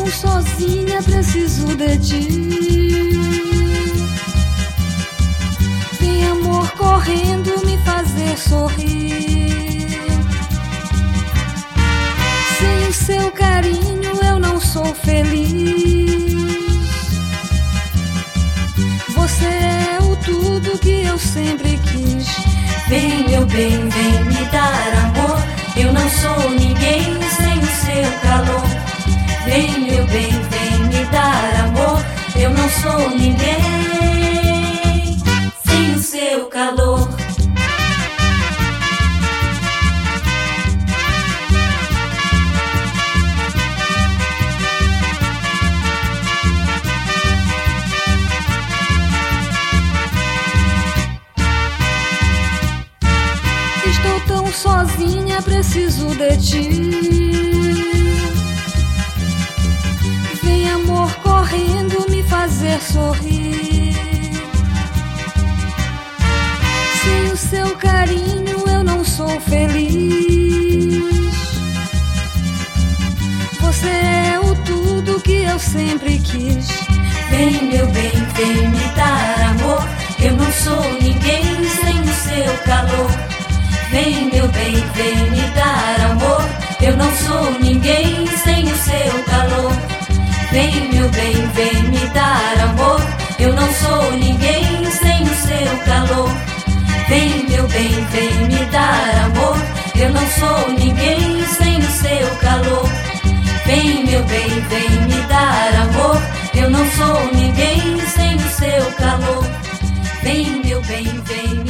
sozinha, preciso de ti. Vem, amor, correndo me fazer sorrir. Sem o seu carinho eu não sou feliz. Você é o tudo que eu sempre quis. Vem, meu bem, vem me dar amor. Eu não sou ninguém sem o seu calor. Vem, meu bem, vem me dar amor. Eu não sou ninguém sem o seu calor. Estou tão sozinha, preciso de ti. Vem, amor, correndo me fazer sorrir. Sem o seu carinho eu não sou feliz. Você é o tudo que eu sempre quis. Vem, meu bem, vem me dar amor. Eu não sou ninguém sem o seu calor. Vem, meu bem, vem me dar amor. Eu não sou ninguém sem o seu calor. Vem, meu bem, vem me dar amor. Eu não sou ninguém sem o seu calor. Vem, meu bem, vem me dar amor. Eu não sou ninguém sem o seu calor. Vem, meu bem, vem me dar amor. Eu não sou ninguém sem o seu calor. Vem, meu bem, vem me